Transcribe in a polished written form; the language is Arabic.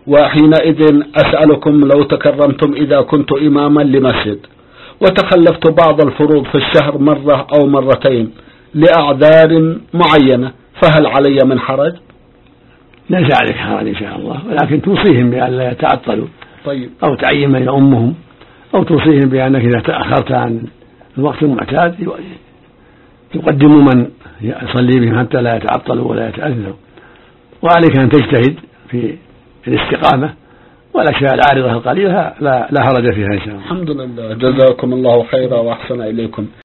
وحينئذ أسألكم لو تكرمتم إذا كنت إماما لمسجد وتخلفت بعض الفروض في الشهر مرة أو مرتين لأعذار معينة، فهل علي من حرج؟ ليس عليك حرج إن شاء الله، ولكن توصيهم بأن لا يتعطلوا. طيب. أو تعين من أمهم، أو توصيهم بأنك إذا تأخرت عن الوقت المعتاد يقدموا من يصلي بهم حتى لا يتعطلوا ولا يتأذوا. وعليك أن تجتهد في الاستقامة، والأشياء العارضة القليلة لا حرج فيها إن شاء الله. الحمد لله، جزاكم الله خيرا وأحسن إليكم.